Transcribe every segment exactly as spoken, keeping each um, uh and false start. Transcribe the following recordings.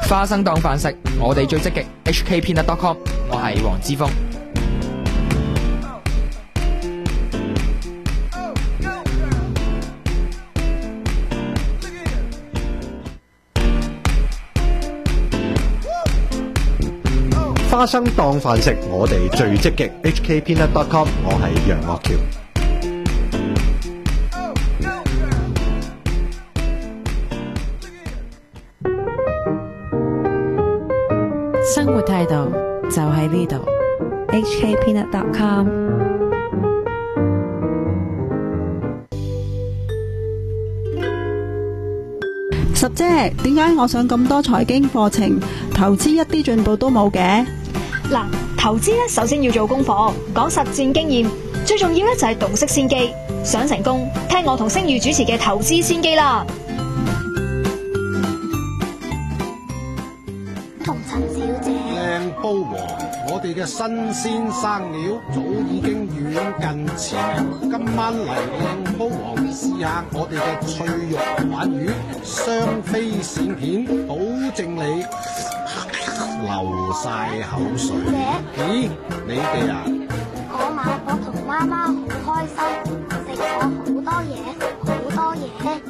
花生當飯食，我哋最積極 H K Peanut dot com， 我係黃之鋒。 花生當飯食，我哋最積極 H K Peanut dot com， 我係楊岳橋。 生活態度就喺呢度 ，H K Peanut dot com。 十姐，點解我上咁多財經課程，投資一啲進步都冇嘅？ 嗱，投資咧首先要做功課，講實戰經驗，最重要咧就係洞悉先機。想成功，聽我同星宇主持嘅投資先機啦。 同陳小姐， 靚煲王，我哋嘅新鮮生料早已經遠近馳名。今晚嚟靚煲王試下我哋嘅脆肉鯇魚，雙飛鱔片，保證你流晒口水。咦，你哋啊？ 我買我同媽媽好開心，食咗好多嘢，好多嘢。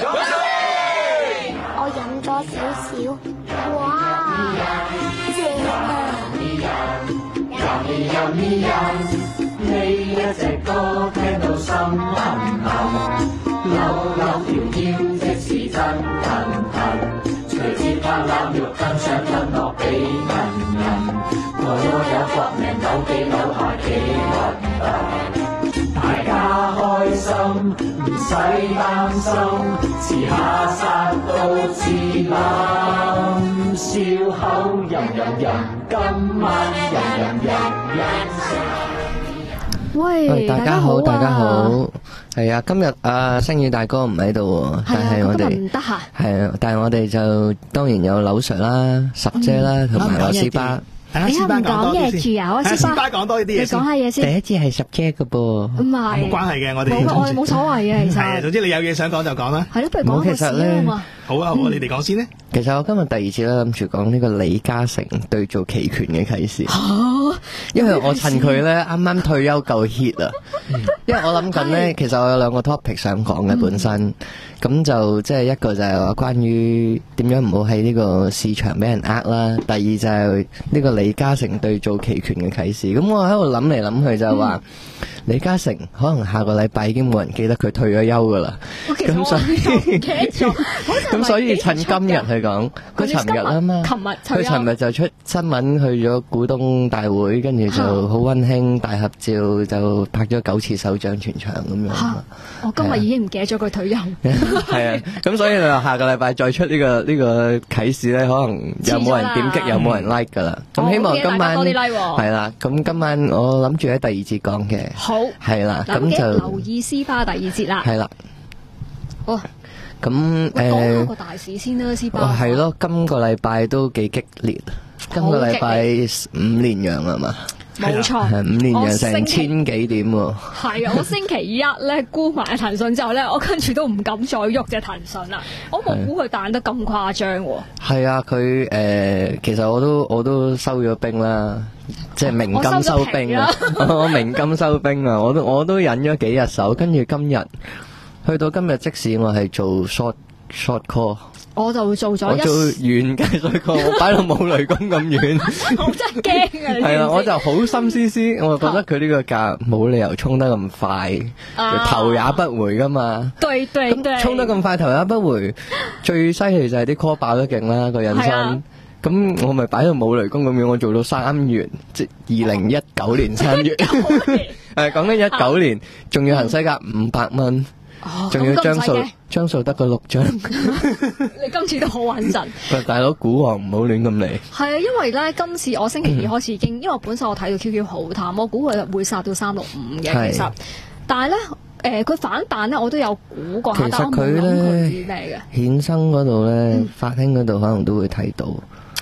我飲咗少少，哇，正啊！ 呢一隻歌聽到心痕痕，扭扭條腰即是真騰騰，隨節拍攬肉更想吞落俾人人，我有搏命扭幾扭下幾核突，大家開心唔使擔心，遲下殺到自冧，笑口吟吟吟，今晚吟吟吟吟。 喂，大家好，大家好，係啊，今日啊，星宇大哥唔喺度，但係我哋唔得閒， 係啊，但係我哋就當然有柳 Sir 啦、十姐啦，同埋我斯巴。 你又唔講嘢住啊？我斯巴講多啲嘢， 你講下嘢先。 第一次係十姐嘅噃， 唔係冇關係嘅，我哋冇，我哋冇所謂嘅，其實。 係啊，總之你有嘢想講就講啦。 係咯，不如講個事啊嘛。 好啊，好啊，你哋講先咧。 其實我今日第二次咧諗住講呢個李嘉誠對做期權嘅啟示。因為我趁佢咧啱啱退休夠 hit 啊，因為我諗緊咧，其實我有兩個 topic 想講嘅本身，咁就即係一個就係話關於點樣唔好喺呢個市場俾人呃啦，第二就係呢個李嘉誠對做期權嘅啟示。咁我喺度諗嚟諗去就係話，李嘉誠可能下個禮拜已經冇人記得佢退咗休噶啦，咁所以咁所以趁今日去講，佢尋日啊嘛，佢尋日就出新聞去咗股東大會，跟住就好溫馨大合照，就拍咗九次手掌全場咁樣。 我今日已經唔記得咗佢退休。 係啊，咁所以你話下個禮拜再出呢個呢個啟示咧，可能又冇人點擊，又冇人 like 噶啦。咁希望今晚係啦，咁今晚我諗住喺第二節講嘅。 好係啦，咁就留意斯巴第二節啦。 係啦。 好。 咁誒， 講下個大市先啦，斯巴。 哇，係咯，今個禮拜都幾激烈。今個禮拜五連陽係嘛？ 冇錯， 係五連陽成千幾點喎。 係啊，我星期一咧沽埋騰訊之後咧，我跟住都唔敢再喐隻騰訊啦。我冇估佢彈得咁誇張。 係啊，佢誒，其實我都我都收咗兵啦，即係鳴金收兵啊！我鳴金收兵啊！我都我都忍咗幾日手，跟住今日去到今日，即使我係做 short short call。 我就做咗一， 我做遠嘅所以我擺到冇雷公咁遠， 我真係驚啊！ 係啦，我就好心思思，我覺得佢呢個價冇理由衝得咁快，啊、頭也不回噶嘛。 對對對， 衝得咁快，頭也不回，最犀利就係啲 call 爆得勁啦個引申。咁我咪擺到冇雷公咁樣，我做到三月，即係二零一九年三月，誒講緊一九年，仲要行西價五百蚊。仲、哦、要張數張數得個六張， 你今次都好穩陣。 喂，大佬股王唔好亂咁嚟。 係啊，因為咧今次我星期二開始已經，嗯、因為我本身我睇到 Q Q 好淡，我估佢會殺到三六五嘅其實。但係咧，誒佢反彈咧，我都有估過下，但係我冇諗佢啲咩嘅。 衍生嗰度咧，法興嗰度可能都會睇到。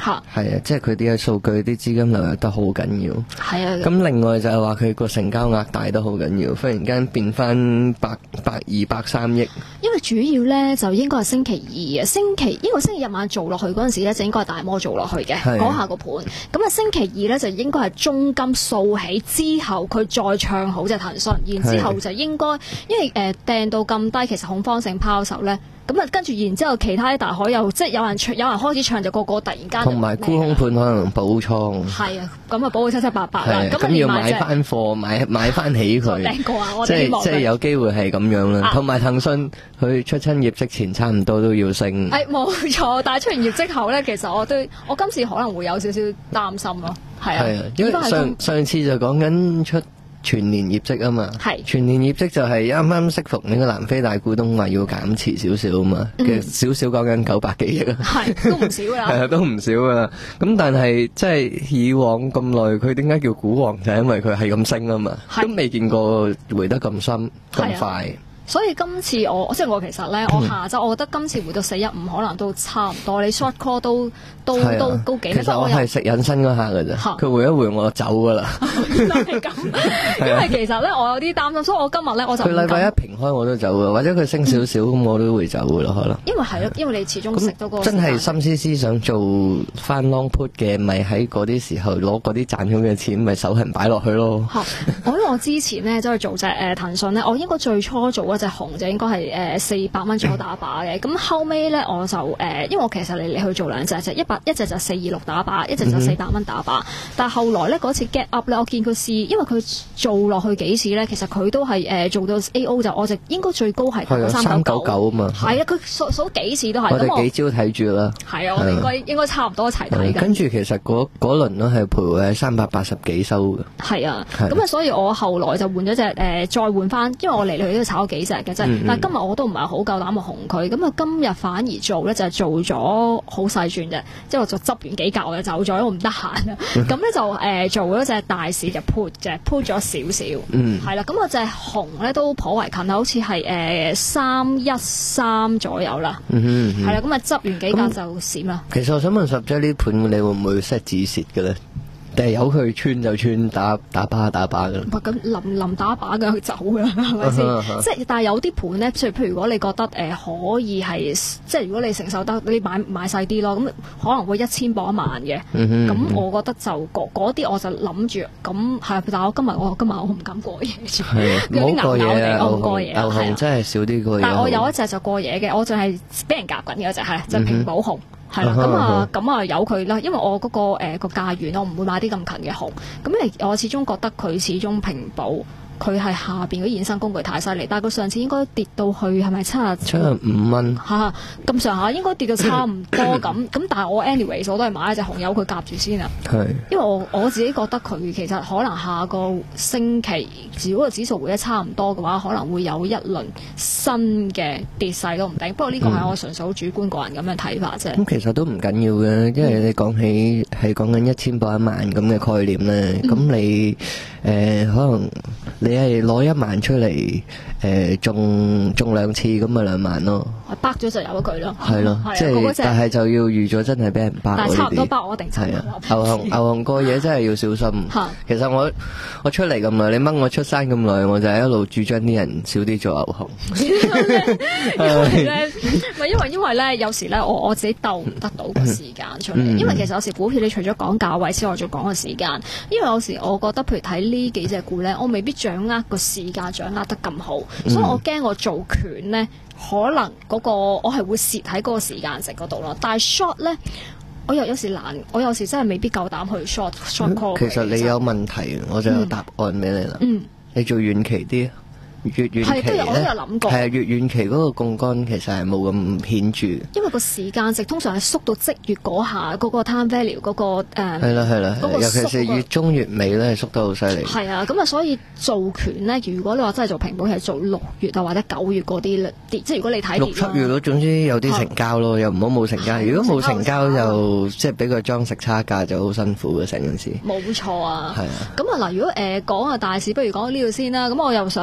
嚇係啊，即係佢啲嘅數據啲資金流入得好緊要。 係啊。 咁另外就係話佢個成交額大得好緊要，忽然間變翻百百二百三億。 因為主要咧就應該係星期二啊，星期因為星期日晚做落去嗰陣時咧就應該係大摩做落去嘅嗰下個盤，咁啊星期二咧就應該係中金掃起之後，佢再唱好隻騰訊，然之後就應該因為誒掟到咁低，其實恐慌性拋售咧。咁啊，跟住然之後，其他啲大海又即係有人唱，有人開始唱，就個個突然間同埋沽空盤可能補倉。 係啊，咁啊補到七七八八啦。 咁要買翻貨，買買翻起佢。即係即係有機會係咁樣啦。同埋騰訊佢出親業績前差唔多都要升。 誒冇錯，但係出完業績後咧，其實我對我今次可能會有少少擔心咯。係啊， 因為上上次就講緊出全年業績啊嘛，全年業績就係啱啱適逢呢個南非大股東話要減持少少啊嘛，其實少少講緊九百幾億啊， 係都唔少噶啦， 係啊都唔少噶啦。咁但係即係以往咁耐，佢點解叫股王就係因為佢係咁升啊嘛，都未見過回得咁深咁快。 所以今次我即係我其實咧，我下晝我覺得今次回到四一五可能都差唔多，你 short call 都都、啊、都都幾。 其實我係食引申嗰下㗎啫，佢回一回我就走㗎啦。 原來係咁，因為其實咧我有啲擔心，所以我今日咧我就佢禮拜一平開我都走㗎，或者佢升少少咁、嗯、我都會走㗎啦，可能。因為係咯，因為你始終食到個真係心思思想做翻 long put 嘅，咪喺嗰啲時候攞嗰啲賺咗嘅錢，咪手痕擺落去咯。 我因為我之前咧走去做隻誒騰訊咧，我應該最初做嗰隻紅就應該係誒四百蚊左右打靶嘅，咁後尾咧我就誒、呃，因為我其實嚟嚟去做兩隻，就一百一隻就四二六打靶，一隻就四百蚊打靶。但係後來咧嗰次 get up 咧，我見佢試，因為佢做落去幾次咧，其實佢都係誒、呃、做到 A O 就我就應該最高係打三九九啊嘛。係啊，佢數數幾次都係。 我哋幾招睇住啦。係啊， 我哋應該應該差唔多一齊睇。 跟住其實嗰嗰輪都係徘徊喺三百八十幾收嘅。 係啊，咁啊，所以我後來就換咗隻誒，再換翻，因為我嚟嚟去都炒咗幾隻嘅啫。嗯、但係今日我都唔係好夠膽去紅佢，咁啊今日反而做咧就係做咗好細轉啫，即係我就執完幾格我就走咗，因為我唔得閒啊。咁咧就誒、呃、做咗隻大市就 put 嘅 put 咗少少，係啦。咁我隻紅咧都頗為近，好似係誒三一三左右啦，係啦。咁啊執完幾格就閃啦。 其實我想問十隻呢盤你會唔會 set 止蝕嘅咧？定係由佢穿就穿，打打靶打靶㗎啦。唔係咁臨臨打靶嘅佢走㗎啦，係咪先？即係但係有啲盤咧，譬如譬如如果你覺得誒、呃、可以係，即係如果你承受得，你買買細啲咯，咁可能會一千磅一萬嘅。咁、嗯嗯、我覺得就嗰啲我就諗住咁係，但係我今日我今日我唔敢過夜住，有啲咬咬地，我唔過夜。牛熊真係少啲過夜。 但係我有一隻就過夜嘅，我就係俾人夾緊嘅一隻係，就係、平保紅。係啦，咁啊，咁啊由佢啦，因為我嗰、那個誒、呃、個價源，我唔會買啲咁近嘅紅，咁嚟我始終覺得佢始終平保。佢係下邊嗰衍生工具太犀利，但係佢上次應該跌到去係咪七十七十五蚊？ 嚇咁上下應該跌到差唔多咁。咁但係我 anyways 我都係買一隻紅油佢夾住先啊。係，因為我我自己覺得佢其實可能下個星期如果個指數回得差唔多嘅話，可能會有一輪新嘅跌勢都唔定。不過呢個係我純粹好主觀個人咁樣睇法啫。咁、 嗯、其實都唔緊要嘅，因為你講起係講緊一千磅一萬咁嘅概念咧，咁、嗯、你誒、呃、可能你。你係攞一萬出嚟，誒、呃、中中兩次咁咪兩萬咯。 包咗就有一句咯。係咯，即係但係就要預咗真係俾人包。 但係差唔多包我一定係啊。 牛熊牛熊個嘢真係要小心。其實我我出嚟咁耐，你掹我出山咁耐，我就係一路主張啲人少啲做牛熊。 因為咧，唔係因為因為咧，有時咧，我我自己鬥唔得到個時間出嚟。嗯、因為其實有時股票你除咗講價位之外，仲講個時間。因為有時我覺得，譬如睇呢幾隻股咧，我未必掌握個時間掌握得咁好，嗯、所以我驚我做權咧，可能嗰、嗰個我係會蝕喺嗰個時間值嗰度咯。但係 short 咧，我又有時難，我有時真係未必夠膽去 short short call。 其實你有問題，我就有答案俾你啦。嗯，你做遠期啲。越遠期咧，係啊，越遠期嗰個槓桿其實係冇咁顯著。 因為個時間值通常係縮到即月嗰下，嗰、嗰個 time value 嗰、嗰個誒。 係啦係啦，尤其是月中月尾咧，縮得好犀利。 係啊，咁啊，所以做權咧，如果你話真係做平保，係做六月啊或者九月嗰啲跌，即係如果你睇六七月咯，總之有啲成交咯，又唔好冇成交。如果冇成交就即係俾個裝食差價就好辛苦嘅成件事。 冇錯啊。 係啊。 咁啊嗱，如果誒講下大市，不如講呢度先啦。咁我又想同大家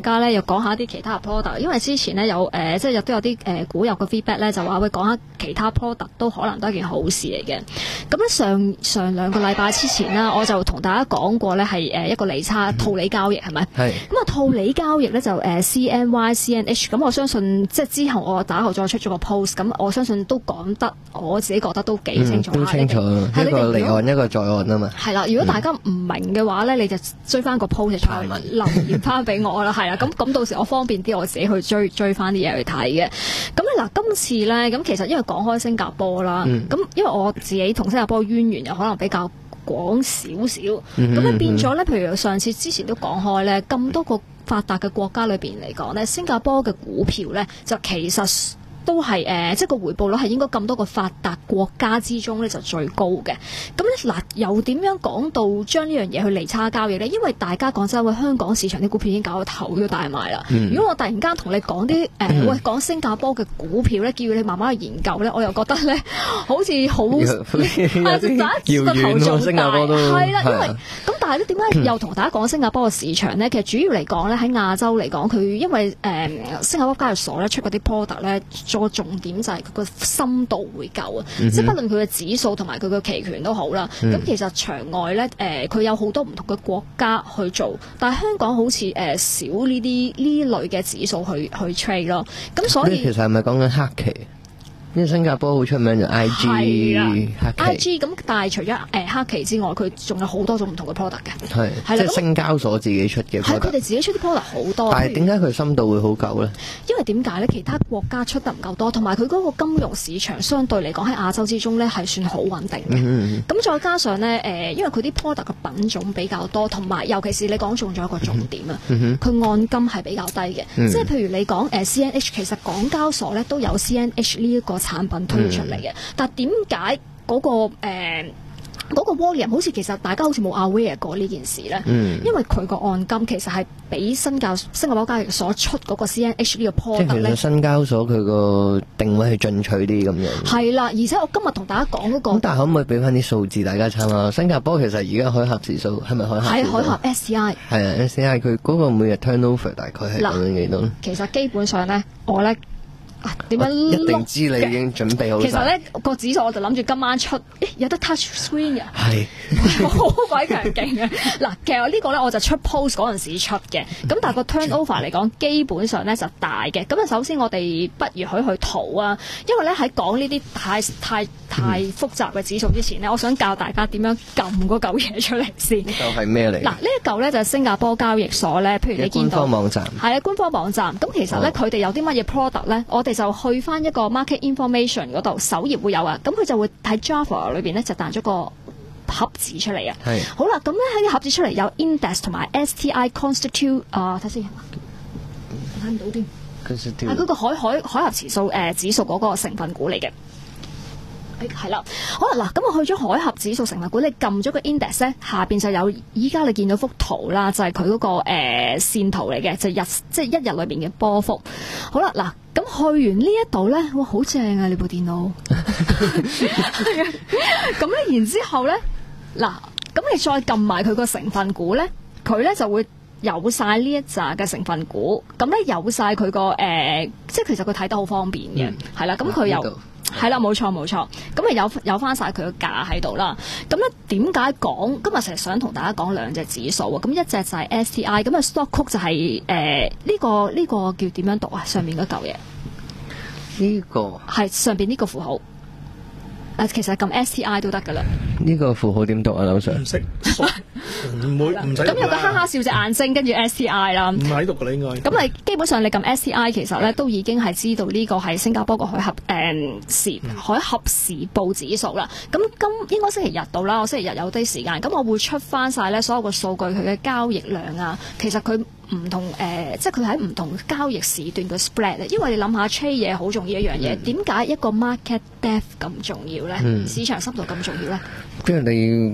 家咧又講下啲其他 product， 因為之前咧有誒、呃、即係亦都有啲誒股友嘅 feedback 咧，就話會講下其他 product 都可能都係件好事嚟嘅。咁咧上上兩個禮拜之前啦，我就同大家講過咧係誒一個利差套利交易係咪？係。咁啊套利交易咧就誒 C N Y C N H， 咁我相信即係之後我打後再出咗個 post， 咁我相信都講得我自己覺得都幾清楚。嗯、都清楚， 一個離岸一個在岸啊嘛。係啦， 如果大家唔明嘅話咧，你就追翻個 post 出嚟留言翻俾我啦，係啦，咁咁到時我方便啲我自己去追追翻啲嘢去睇嘅。咁咧嗱，今次咧咁其實因為講開新加坡啦，咁、嗯、因為我自己同新加坡淵源又可能比較廣少少，咁、嗯、咧變咗咧，譬如上次之前都講開咧，咁多個發達嘅國家裏邊嚟講咧，新加坡嘅股票咧就其實都係誒、呃，即係個回報率係應該咁多個發達國家之中咧就最高嘅。咁咧嗱，又點樣講到將呢樣嘢去利差交易咧？因為大家講真，喂，香港市場啲股票已經搞到頭都大埋啦。嗯、如果我突然間同你講啲誒，喂，講新加坡嘅股票咧，叫你慢慢去研究咧，我又覺得咧好似好係第一個頭仲大，係啦，因為咁但係咧點解又同大家講新加坡嘅市場咧？其實主要嚟講咧喺亞洲嚟講，佢因為誒、呃、新加坡交易所咧出嗰啲 product 咧。個重點就係佢個深度會夠啊，嗯、即係不論佢嘅指數同埋佢嘅期權都好啦。咁、嗯、其實場外咧，誒、呃、佢有好多唔同嘅國家去做，但係香港好似誒、呃、少呢啲呢類嘅指數去去 trade 咯。咁所以其實係咪講緊黑期？因為新加坡好出名就 I G 黑期 I G 咁，但係除咗誒、呃、黑期之外，佢仲有好多種唔同嘅 product 嘅。係係即係新交所自己出嘅 product。係佢哋自己出啲 product 好多。 但係點解佢深度會好夠咧？ 因為點解咧？其他國家出得唔夠多，同埋佢嗰個金融市場相對嚟講喺亞洲之中咧係算好穩定嘅。咁、嗯嗯、再加上咧誒、呃，因為佢啲 product 嘅品種比較多，同埋尤其是你講中咗一個重點啊，佢、嗯嗯、按金係比較低嘅。嗯、即係譬如你講誒、呃、C N H， 其實港交所咧都有 C N H 呢一個產品推出嚟嘅，但係點解嗰個誒？呃嗰個 volume 好似其實大家好似冇 aware 過呢件事咧，嗯、因為佢個按金其實係比新交新加坡交易所出嗰個 C N H 呢個 product 咧， 新交所佢個定位係進取啲咁樣。 係啦，而且我今日同大家講嗰、那個， 咁但係可唔可以俾翻啲數字大家參考？新加坡其實而家海峽指數係咪海峽？係海峽 S C I。係啊 ，S C I 佢嗰個每日 turnover 大概係咁樣幾多？ 其實基本上咧，我咧。點樣一定知你已經準備好。 其實咧個指數我就諗住今晚出，誒有得 touch screen 啊， 係好鬼強勁嘅。嗱，其實呢個咧我就出 post 嗰陣時出嘅，咁但係個 turnover 嚟講基本上咧就大嘅。咁啊，首先我哋不如去去圖啊，因為咧喺講呢啲太太太複雜嘅指數之前咧，我想教大家點樣撳嗰嚿嘢出嚟先。呢嚿係咩嚟？ 嗱，呢一嚿咧就係新加坡交易所咧，譬如你見到官方網站， 係啊，官方網站。咁其實咧佢哋有啲乜嘢 product 咧，我哋就去翻一個 market information 嗰度首頁會有啊，咁佢就會喺 Java 裏邊咧就彈咗個盒子出嚟啊。係好啦，咁咧喺個盒子出嚟有 index 同埋 S T I constitute 啊，睇先睇唔到添，係嗰個海海海峽指數誒指數嗰個成分股嚟嘅。誒係啦，好啦嗱，咁我去咗海峽指數成分股，你撳咗個 index 咧，下邊就有依家你見到幅圖啦，就係佢嗰個誒、呃、線圖嚟嘅，就日即係一日裏邊嘅波幅。好啦嗱。咁去完呢一度咧，哇，好正啊！你部電腦，咁咧，然之後咧，嗱，咁你再撳埋佢個成分股咧，佢咧就會有晒呢一紮嘅成分股，咁咧有晒佢個誒，即係其實佢睇得好方便嘅，係、嗯、啦，咁佢又係啦，冇錯冇錯，咁啊有有翻晒佢個價喺度啦。咁咧點解講？今日成日想同大家講兩隻指數啊，咁一隻就係 S T I， 咁啊 stock code 就係誒呢個呢、這個叫點樣讀啊？上面嗰嚿嘢。 呢、這個係上邊呢個符號，誒，其實撳 S T I 都得噶啦。 呢個符號點讀啊，劉 Sir？ 唔識，唔會唔使。 咁有個哈哈笑隻眼睛，跟住 S T I 啦。唔喺度噶啦，應該。 咁你基本上你撳 S T I， 其實咧都已經係知道呢個係新加坡個海峽誒時海峽時報指數啦。咁今應該星期日到啦，我星期日有啲時間，咁我會出翻晒咧所有個數據，佢嘅交易量啊，其實佢。唔同誒、呃，即係佢喺唔同交易時段嘅 spread 咧，因為你諗下 trade 嘢好重要一樣嘢，點解、嗯、一個 market depth 咁重要咧？嗯、市場深度咁重要咧？ 因為你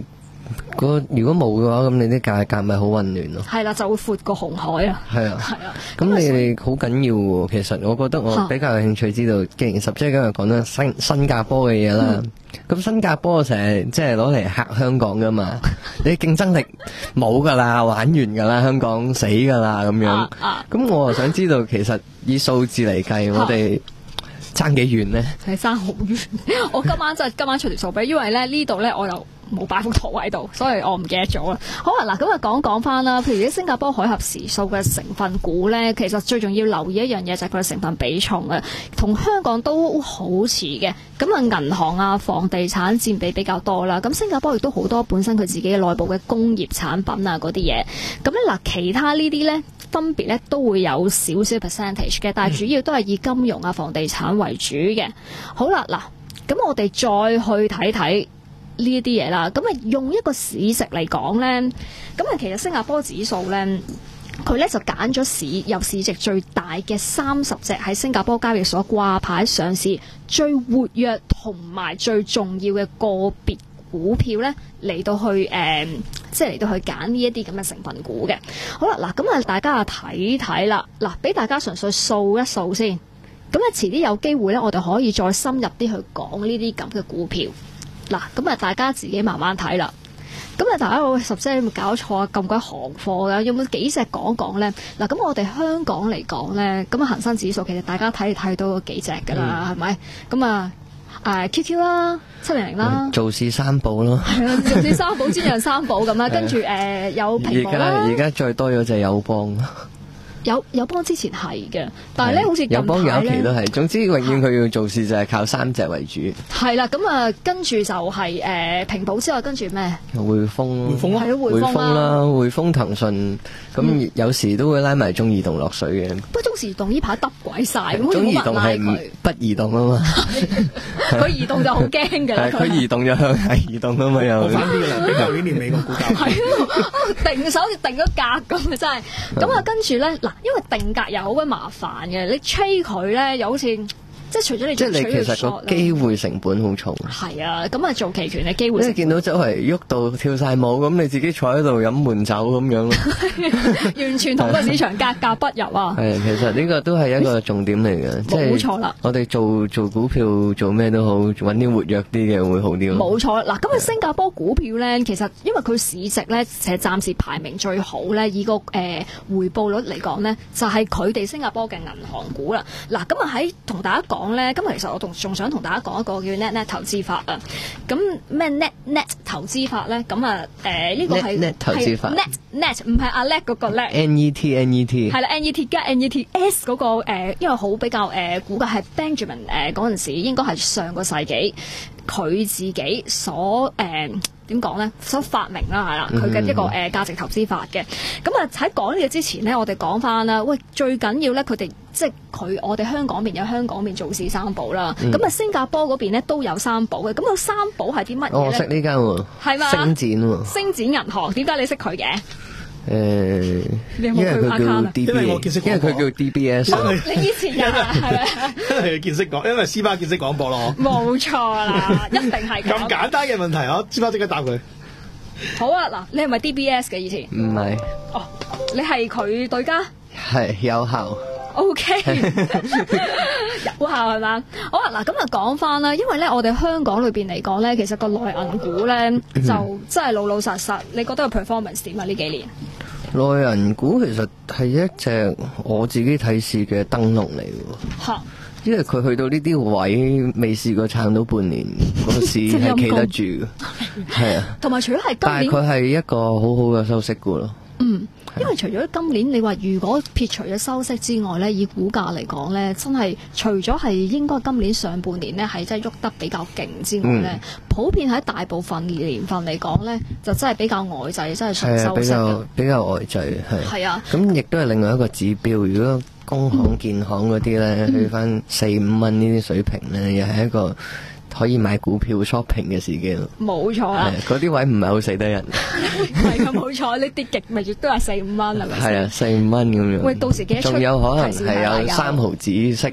個如果冇嘅話，咁你啲價格咪好混亂咯。 係啦，就會闊過紅海啊。 係啊， 係啊。 咁你哋好緊要喎。其實我覺得我比較有興趣知道，既然十姐今日講緊新新加坡嘅嘢啦，咁、嗯、新加坡成日即係攞嚟嚇香港噶嘛，你競爭力冇噶啦，玩完噶啦，香港死噶啦咁樣。咁、啊啊、我啊想知道，其實以數字嚟計，我哋爭幾遠呢？ 係爭好遠。我今晚真係今晚出條數俾，因為咧呢度咧我又冇擺幅圖喺度，所以我唔記得咗啦。好啊，嗱咁啊講講翻啦，譬如啲新加坡海峽時數嘅成分股咧，其實最重要留意一樣嘢就係佢嘅成分比重啊，同香港都好似嘅。咁啊，銀行啊、房地產佔比比較多啦。咁新加坡亦都好多本身佢自己嘅內部嘅工業產品啊嗰啲嘢。咁咧嗱，其他呢啲咧分別咧都會有少少 percentage 嘅，但係主要都係以金融啊、房地產為主嘅。好啦，嗱咁我哋再去睇睇呢一啲嘢啦，咁啊用一個市值嚟講咧，咁啊其實新加坡指數咧，佢咧就揀咗市有市值最大嘅三十隻喺新加坡交易所掛牌上市最活躍同埋最重要嘅個別股票咧嚟到去誒、呃，即係嚟到去揀呢一啲咁嘅成分股嘅。好啦，嗱咁啊大家啊睇睇啦，嗱俾大家純粹掃一掃先，咁啊遲啲有機會咧，我哋可以再深入啲去講呢啲咁嘅股票。嗱，咁啊，大家自己慢慢睇啦。咁啊，大家話十姐有冇搞錯啊？咁鬼行貨㗎，有冇幾隻講講咧？嗱，咁我哋香港嚟講咧，咁啊恒生指數其實大家睇睇到幾隻㗎啦，係、嗯、咪？咁啊，誒 Q Q 啦，七零零啦， 做市三寶咯， 係啊，做市三寶、專陽三寶咁啦，跟住誒有蘋果啦。 而家而家再多咗隻友邦。 有友邦之前係嘅，但係咧好似友邦有一期都係，總之永遠佢要做事就係靠三隻為主。係啦，咁啊跟住就係誒平保之外，跟住咩？ 匯豐， 匯豐係咯，匯豐啦，匯豐、騰訊，咁有時都會拉埋中移動落水嘅。不過中移動呢排耷鬼晒，咁中移動係不移動啊嘛， 佢移動就好驚㗎啦。 佢移動就向下移動啊嘛，又好翻啲㗎啦，比舊年年尾個股價係定手好似定咗格咁啊，真係。咁啊跟住咧嗱。因為定格又好鬼麻煩嘅，你吹佢咧又好似即係除咗你即係你其實個機會成本好重。 係啊，咁啊做期權嘅機會成本。 即係見到周圍喐到跳晒舞，咁你自己坐喺度飲悶酒咁樣咯。 完全同個市場格格不入啊！ 係，其實呢個都係一個重點嚟嘅，即係冇錯啦。我哋做做股票做咩都好，揾啲活躍啲嘅會好啲咯。 冇錯嗱，咁啊新加坡股票咧，其實因為佢市值咧，其實暫時排名最好咧，以個誒、呃、回報率嚟講咧，就係佢哋新加坡嘅銀行股啦。嗱，咁啊喺同大家講咧，今日其實我仲仲想同大家講一個叫 net net 投資法啊。咁咩 net net 投資法咧？咁啊誒呢個係 net 投資法 net net 唔係阿叻嗰個叻。 N E T N E T 係啦 N E T 加 N E T S 嗰、那個誒、呃，因為好比較誒估計係 Benjamin 誒嗰陣時應該係上個世紀佢自己所誒點講咧，所發明啦係啦，佢嘅一個誒、呃、價值投資法嘅。咁啊喺講呢個之前咧，我哋講翻啦，喂最緊要咧，佢哋即係佢我哋香港邊有香港邊做市三寶啦，咁、嗯、啊新加坡嗰邊咧都有三寶嘅。咁個三寶係啲乜嘢咧？ 我識呢間喎，係嘛？星展喎， 星展銀行，點解你識佢嘅？ 誒、呃，因為佢叫 D B， 因為我見識， 因為佢叫 D B S。 哦、你以前有啊，係咪？ 因為見識廣，因為斯巴見識廣播咯。 冇錯啦，一定係咁。 咁簡單嘅問題，我斯巴即刻答佢。 好啊，嗱，你係咪 D B S 嘅以前？ 唔係。 哦，你係佢對家？ 係有效。 O K， 有效係嘛？好啊，嗱咁啊講翻啦，因為咧我哋香港裏邊嚟講咧，其實個內銀股咧就真係老老實實，你覺得個 performance 點啊？呢幾年內銀股其實係一隻我自己睇市嘅燈籠嚟嘅。嚇！因為佢去到呢啲位，未試過撐到半年，個市係企得住嘅。係啊， 同埋除咗係今年， 但係佢係一個好好嘅收息股咯。 嗯。因為除咗今年，你話如果撇除咗收息之外咧，以股價嚟講咧，真係除咗係應該今年上半年咧係真係喐得比較勁之外咧、嗯，普遍喺大部分年份嚟講咧，就真係比較呆滯，真係純收息嘅。 比較比較呆滯係。係啊。咁亦都係另外一個指標，如果工行、建行嗰啲咧去翻四五蚊呢啲水平咧，又係一個可以買股票 shopping 嘅時機咯，冇錯啦。嗰啲位唔係好死得人， 係咁冇錯。你跌極咪亦都係四五蚊係咪？ 係啊，四五蚊咁樣。 喂，到時幾多出？ 仲有可能係有三毫子息，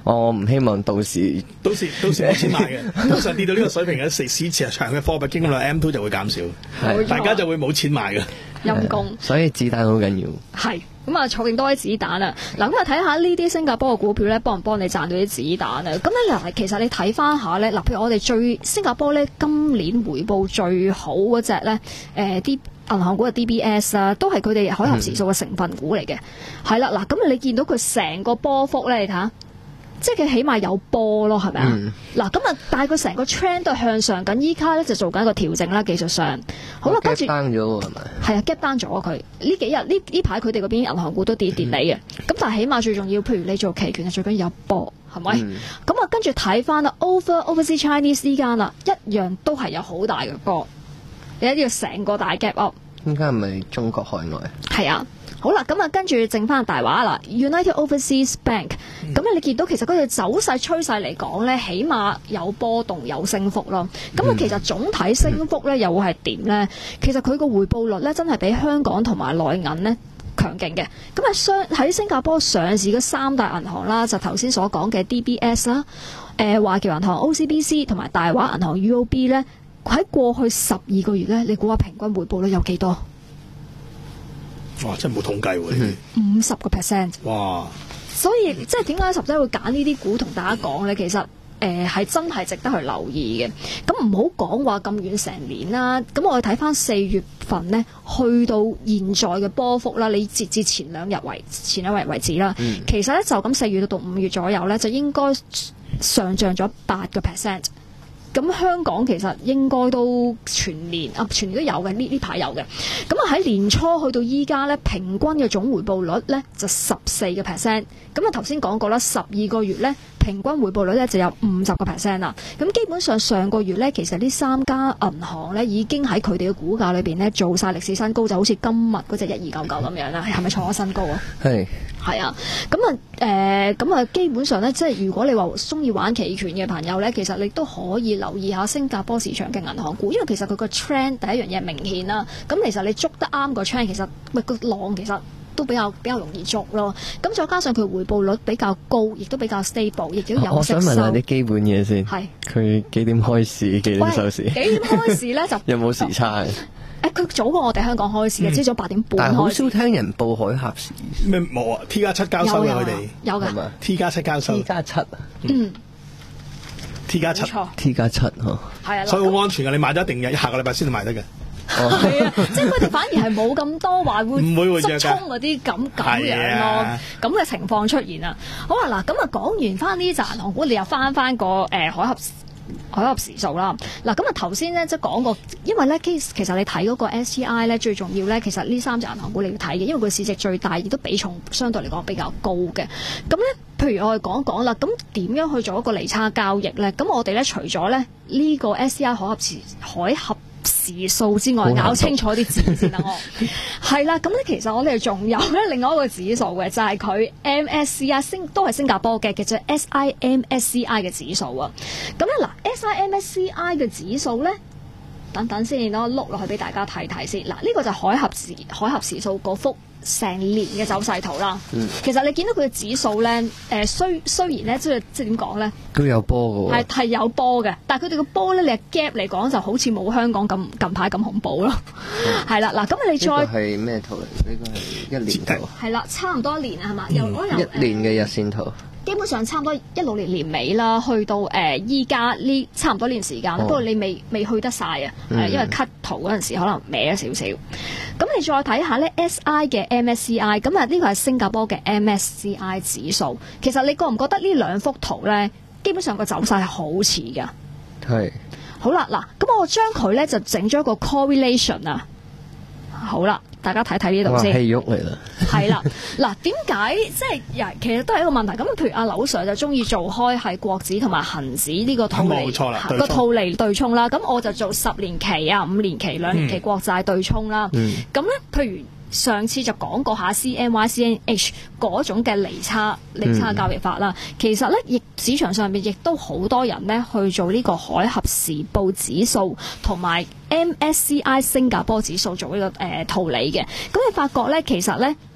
我唔希望到時到時到時冇錢買嘅，通常跌到呢個水平嘅市市場嘅貨幣經濟 M 二 就會減少，大家就會冇錢買嘅。 陰公， 所以子彈好緊要。 係咁啊，儲定多啲子彈啊！嗱，咁啊睇下呢啲新加坡嘅股票咧，幫唔幫你賺到啲子彈啊？咁咧嗱，其實你睇翻下咧，嗱，譬如我哋最新加坡咧今年回報最好嗰隻咧，誒啲銀行股嘅 D B S 啊，都係佢哋海峽時數嘅成分股嚟嘅。係啦、嗯，嗱，咁你見到佢成個波幅咧，你睇下。即係佢起碼有波咯，係咪啊？嗱咁啊，但係佢成個 trend 都係向上緊，依家咧就做緊一個調整啦，技術上。好啦，跟住 gap down 咗喎，係咪？ 係啊 gap down 咗佢呢幾日呢呢排佢哋嗰邊銀行股都跌跌地嘅。咁、嗯、但係起碼最重要，譬如你做期權，最緊要有波，係咪？咁啊、嗯，跟住睇翻啦 ，Over Overseas Chinese 呢間啦，一樣都係有好大嘅波，你一定要成個大 gap up。 應該係咪中國海外？ 係啊。好啦，咁啊，跟住剩翻大話啦 ，United Overseas Bank，咁咧、嗯、你見到其實佢哋走勢趨勢嚟講咧，起碼有波動有升幅咯。咁啊，其實總體升幅咧又會係點咧？其實佢個回報率咧真係比香港同埋內銀咧強勁嘅。咁啊，上喺新加坡上市嘅三大銀行啦，就頭先所講嘅 D B S 啦、呃，誒華僑銀行 O C B C 同埋大華銀行 U O B 咧，喺過去十二個月咧，你估下平均回報率有幾多？ 哇！真係冇統計喎，呢啲五十個 percent。哇！所以即係點解十仔會揀呢啲股同大家講咧？其實誒係、呃、真係值得去留意嘅。咁唔好講話咁遠成年啦。咁我哋睇翻四月份咧，去到現在嘅波幅啦，你截至前兩日為前兩日為止啦。嗯、其實咧就咁四月到到五月左右咧，就應該上漲咗八個 percent。咁香港其實應該都全年啊，全年都有嘅，呢呢排有嘅。咁啊喺年初去到依家咧，平均嘅總回報率咧就十四個 percent。咁啊頭先講過啦，十二個月咧平均回報率咧就有五十個 percent 啦。咁基本上上個月咧，其實呢三家銀行咧已經喺佢哋嘅股價裏邊咧做晒歷史新高，就好似今日嗰隻一二九九咁樣啦，係咪創咗新高啊？係。係啊，咁啊，誒，咁啊，基本上咧，即係如果你話中意玩期權嘅朋友咧，其實你都可以留意下新加坡市場嘅銀行股，因為其實佢個 trend 第一樣嘢明顯啦。咁其實你捉得啱個 trend，其實喂個浪其實都比較比較容易捉咯。咁再加上佢回報率比較高，亦都比較 stable， 亦都有息收。我想問下啲基本嘢先。係。佢幾點開市？幾點收市？幾點開市咧？就有冇時差？誒，佢早過我哋香港開市嘅，朝早八點半開始。但係好少聽人報海峽市。咩冇啊 ？T 加七交收嘅佢哋有㗎。T 加七交收。T 加七啊。嗯。T 加七。T 加七嗬。係啊。所以好安全㗎，你買咗一定日下個禮拜先至買得嘅。哦。係啊，即係佢哋反而係冇咁多話會唔會會執衝嗰啲咁咁樣咯，咁嘅情況出現啊。好啦，嗱咁啊講完翻呢紮銀行股，你又翻翻個誒海峽。海峽時數啦，嗱咁啊頭先咧即係講過，因為咧其實你睇嗰個 S T I 咧最重要咧，其實呢三隻銀行股你要睇嘅，因為佢市值最大，亦都比重相對嚟講比較高嘅。咁咧，譬如我哋講講啦，咁點樣去做一個利差交易咧？咁我哋咧除咗咧呢個 S T I 海峽時海峽時數之外，搞清楚啲字先啦，我係啦。咁咧其實我哋仲有咧另外一個指數嘅，就係佢 M S C I 星都係新加坡嘅，其實 S I M S C I 嘅指數啊。咁咧嗱 S I M S C I 嘅指數咧，等等先，我碌落去俾大家睇睇先。嗱，呢個就係海峽時海峽時數嗰幅成年嘅走勢圖啦。嗯、其實你見到佢嘅指數咧，誒、呃、雖雖然咧，即係即係點講咧，都有波嘅喎，係係有波嘅，但係佢哋嘅波咧，你係 gap 嚟講就好似冇香港咁近排咁恐怖咯。係啦、嗯，嗱，咁你再呢個係咩圖嚟？呢個係一年圖。係啦，差唔多一年啊，係嘛？又可能一年嘅日線圖。基本上差唔多一六年年尾啦，去到誒依家呢差唔多呢段時間，不過、哦、你未未去得晒啊，嗯、因為 cut 圖嗰陣時可能歪咗少少。咁你再睇下咧 S I 嘅 M S C I， 咁啊呢個係新加坡嘅 M S C I 指數。其實你覺唔覺得呢兩幅圖咧，基本上個走勢係好似㗎？係。好啦，嗱，咁我將佢咧就整咗一個 correlation 啊。好啦，大家睇睇呢度先。戲肉嚟啦。係啦，嗱，點解即係其實都係一個問題。咁譬如阿劉 Sir 就中意做開係國指同埋恒指呢個套利，冇錯啦，個套利對沖啦。咁我就做十年期啊、五年期、兩年期國債對沖啦。咁咧、嗯，譬如上次就講過下 C N Y、C N H 嗰種嘅利差利差交易法啦。嗯、其實咧，亦市場上面亦都好多人咧去做呢個海峽時報指數同埋 M S C I 新加坡指數做呢、這個誒、呃、套利嘅。咁你發覺咧，其實咧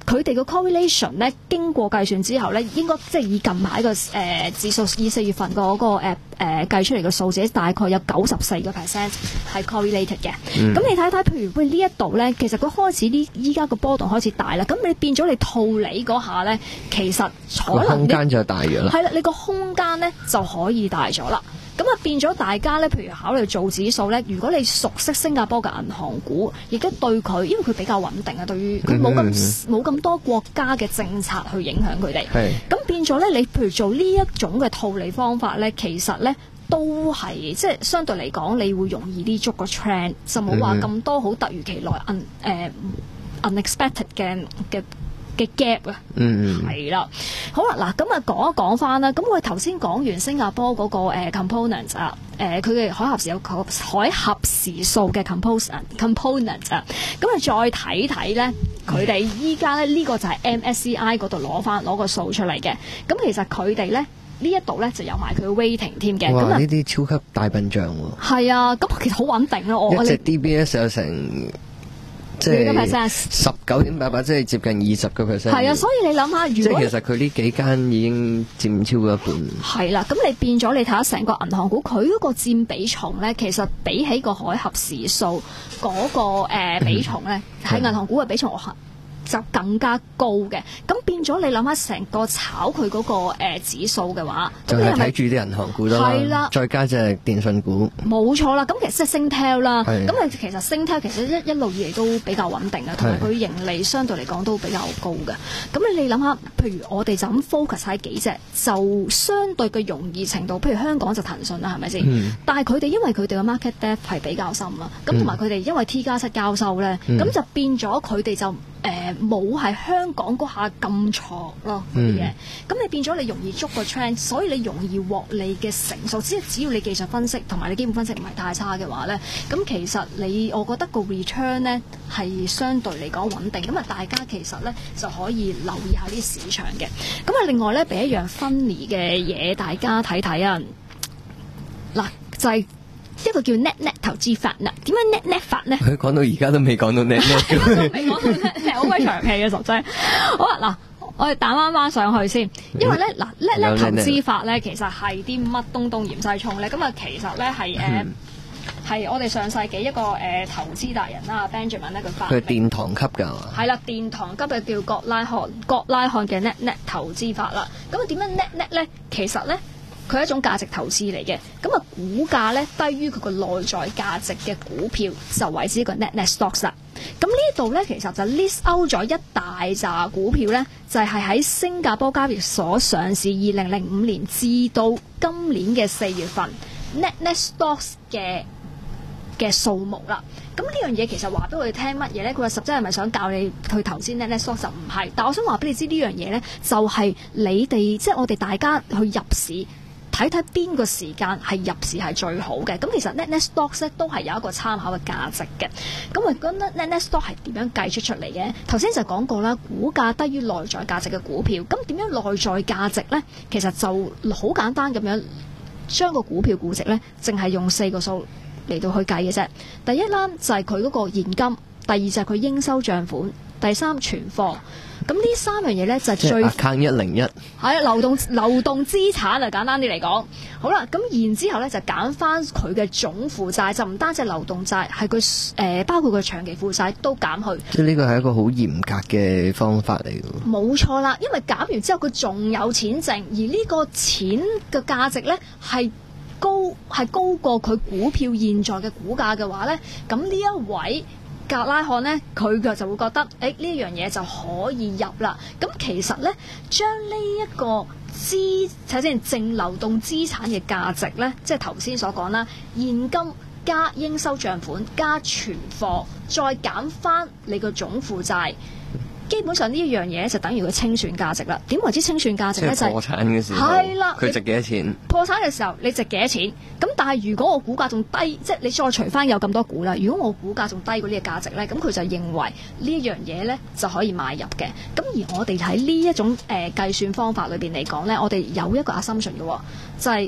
佢哋嘅 correlation 咧，經過計算之後咧，應該即係以近排個誒指數，以四月份個嗰個誒誒計出嚟嘅數字，大概有九十四個 percent 係 correlated 嘅。咁、嗯、你睇睇，譬如喂呢一度咧，其實佢開始呢依家個波動開始大啦，咁你變咗你套利嗰下咧，其實可能空間就大咗啦。 係啦，你個空間咧就可以大咗啦。咁啊變咗大家咧，譬如考慮做指數咧，如果你熟悉新加坡嘅銀行股，亦都對佢，因為佢比較穩定啊，對於佢冇咁冇咁多國家嘅政策去影響佢哋。係咁變咗咧，你譬如做呢一種嘅套利方法咧，其實咧都係即係相對嚟講，你會容易啲捉個 trend，就冇話咁多好突如其來 un 誒 unexpected 嘅嘅嘅 gap 啊，嗯，係啦，好啦，嗱，咁啊講一講翻啦，咁我哋頭先講完新加坡嗰個誒 component 啊，誒佢嘅海峽時有個海峽時數嘅 component component 啊，咁啊再睇睇咧，佢哋依家咧呢個就係 M S C I 嗰度攞翻攞個數出嚟嘅，咁其實佢哋咧呢一度咧就有埋佢嘅 weighting 添嘅，咁啊呢啲超級大笨象喎， 係啊，咁其實好穩定咯，我一隻 D B S 有成。即係十九點八八，即係接近二十個 percent。係啊，所以你諗下，如果即係其實佢呢幾間已經佔超過一半。 係啦，咁你變咗你睇下成個銀行股，佢嗰個佔比重咧，其實比起個海峽時數嗰、那個、呃、比重咧，喺銀行股嘅比重就更加高嘅，咁變咗你諗下成個炒佢嗰、那個、呃、指數嘅話， 就係睇住啲銀行股啦，係啦，再加隻電信股， 冇錯啦。咁其實即係 Singtel 啦，咁啊其實 Singtel 其實一一路以嚟都比較穩定啊，同埋佢盈利相對嚟講都比較高嘅。咁你諗下，譬如我哋就咁 focus 喺幾隻，就相對嘅容易程度，譬如香港就騰訊啦，係咪先？嗯、但係佢哋因為佢哋嘅 market depth 係比較深啦，咁同埋佢哋因為 T 加七交收咧，咁、嗯、就變咗佢哋就。誒冇係香港嗰下咁錯咯啲嘢，咁、嗯、你變咗你容易捉個 trend，所以你容易獲利嘅成數，只係只要你技術分析同埋你基本分析唔係太差嘅話咧，咁其實你我覺得個 return 咧係相對嚟講穩定，咁啊大家其實咧就可以留意下啲市場嘅，咁啊另外咧俾一樣 funny 嘅嘢大家睇睇啊，嗱就係、是。一個叫 net net 投資法啦，點樣 net net 法咧？ 佢講到而家都未講到 net net， 未講到 net， 好鬼長氣嘅實際。好啊，嗱，我哋打翻翻上去先，因為咧嗱 net net 投資法咧，其實係啲乜東東鹽西葱咧？咁啊，其實咧係誒係我哋上世紀一個誒、呃、投資達人啦 ，Benjamin 咧佢發明。佢係殿堂級㗎嘛？係啦，殿堂級嘅叫葛拉漢，葛拉漢嘅 net net 投資法啦。咁啊點樣 net net 咧？其實咧。佢係一種價值投資嚟嘅，咁啊股價咧低於佢個內在價值嘅股票就為之一個 net net stocks 啦。咁呢度咧其實就 list out 咗一大扎股票咧，就係、是、喺新加坡交易所上市二零零五年至到今年嘅四月份 net net stocks 嘅嘅數目啦。咁呢樣嘢其實話俾我哋聽乜嘢咧？佢話實質係咪想教你去投資 net net stocks 就唔係，但我想話俾你知呢樣嘢咧，就係、是、你哋即係我哋大家去入市。睇睇邊個時間係入市係最好嘅，咁其實 net net stocks 咧都係有一個參考嘅價值嘅。咁我覺得 net net stock 係點樣計出出嚟嘅？頭先就講過啦，股價低於內在價值嘅股票，咁點樣內在價值咧？其實就好簡單咁樣，將個股票估值咧，淨係用四個數嚟到去計嘅啫。第一啦就係佢嗰個現金，第二就係佢應收帳款，第三存貨。咁呢三樣嘢咧就係最 account 一零一係流動流動資產啊，簡單啲嚟講。好啦，咁然之後咧就揀翻佢嘅總負債，就唔單止流動債，係佢誒包括佢長期負債都減去。 即係呢個係一個好嚴格嘅方法嚟嘅。冇錯啦，因為減完之後佢仲有錢剩，而呢個錢嘅價值咧係高係高過佢股票現在嘅股價嘅話咧，咁呢一位格拉漢呢，佢就就會覺得，誒呢樣嘢就可以入啦。咁其實呢，將呢一個資睇先淨流動資產嘅價值呢，即係頭先所講啦，現金加應收帳款加存貨，再減翻你個總負債。基本上呢一樣嘢就等於佢清算價值啦。點為之清算價值咧？就係破產嘅時候，係啦， 佢值幾多錢？ 破產嘅時候你值幾多錢？咁但係如果我股價仲低，即係你再除翻有咁多股啦。如果我股價仲低過呢個價值咧，咁佢就認為呢一樣嘢咧就可以買入嘅。咁而我哋喺呢一種誒、呃、計算方法裏邊嚟講咧，我哋有一個 assumption 嘅，就係、是、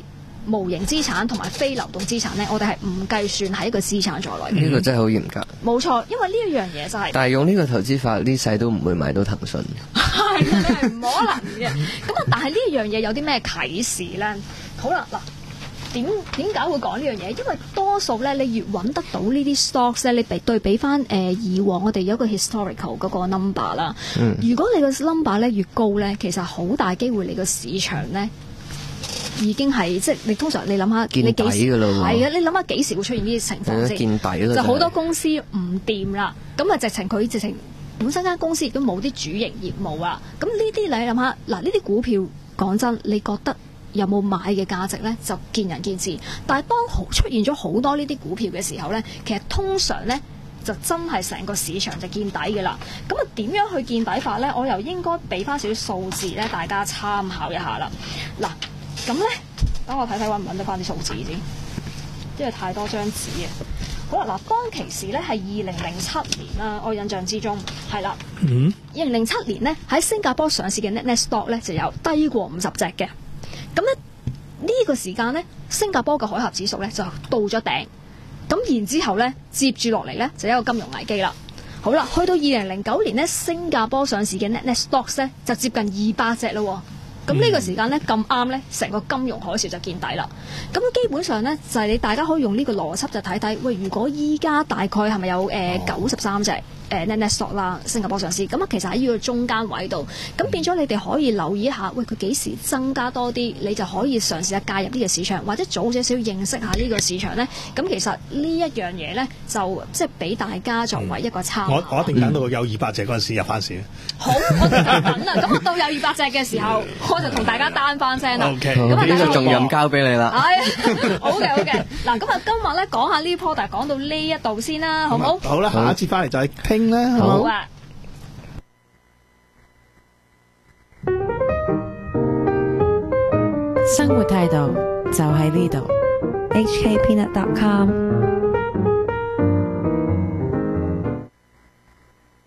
無形資產同埋非流動資產咧，我哋係唔計算喺一個資產在內嘅。 呢個真係好嚴格。 冇錯，因為呢一樣嘢就係、是。 但係用呢個投資法，呢世都唔會買到騰訊。 係，你係唔可能嘅。咁啊，但係呢一樣嘢有啲咩啟示咧？好啦，嗱。點點解會講呢樣嘢？因為多數咧，你越揾得到呢啲 stocks 咧，你比對比翻誒、呃、以往我哋有一個 historical 嗰個 number 啦。嗯、如果你個 number 咧越高咧，其實好大機會你個市場咧已經係即係你通常你諗下見底㗎啦喎。 係啊，你諗下幾時會出現呢啲情況先？ 見底啦， 就好多公司唔掂啦，咁啊直情佢直情本身間公司亦都冇啲主營業務啊。咁呢啲你諗下嗱，呢啲股票講真，你覺得有冇買嘅價值呢？就見仁見智。但係當出現咗好多呢啲股票嘅時候呢，其實通常呢就真係成個市場就見底嘅啦。咁啊點樣去見底法呢？我又應該俾翻少少數字呢，大家參考一下啦。嗱，咁呢，等我睇睇揾唔揾得翻啲數字先，因為太多張紙啊。好啦，嗱，當其時呢係二零零七年啦，我印象之中係啦。嗯。二零零七年呢，喺新加坡上市嘅 Nasdaq 呢就有低過五十隻嘅。咁咧呢個時間咧，新加坡嘅海峽指數咧就到咗頂，咁然之後咧接住落嚟咧就有一個金融危機啦。好啦，去到二零零九年咧，新加坡上市嘅 Nasdaq 咧就接近二百隻咯。咁呢個時間咧咁啱咧，成個金融海嘯就見底啦。咁基本上咧就係、是、你大家可以用呢個邏輯就睇睇，喂，如果依家大概係咪有誒九十三隻？誒 Nasdaq 啦，新加坡上市，咁啊其實喺呢個中間位度，咁變咗你哋可以留意一下，喂，佢幾時增加多啲，你就可以嘗試下介入呢個市場，或者早少少認識下呢個市場咧。咁其實呢一樣嘢咧，就即係俾大家作為一個參考。 我我一定等到有二百隻嗰陣時入翻市。 好，我哋就等啦。咁我到有二百隻嘅時候，我就同大家單翻聲啦。 OK， 咁啊， 呢個重任交俾你啦。 係，好嘅好嘅。嗱，咁啊，今日咧講下呢波，但係講到呢一度先啦，好唔好？ 好啦，下一節翻嚟再傾啦。 好啊。 生活態度就喺呢度。H K Peanut dot com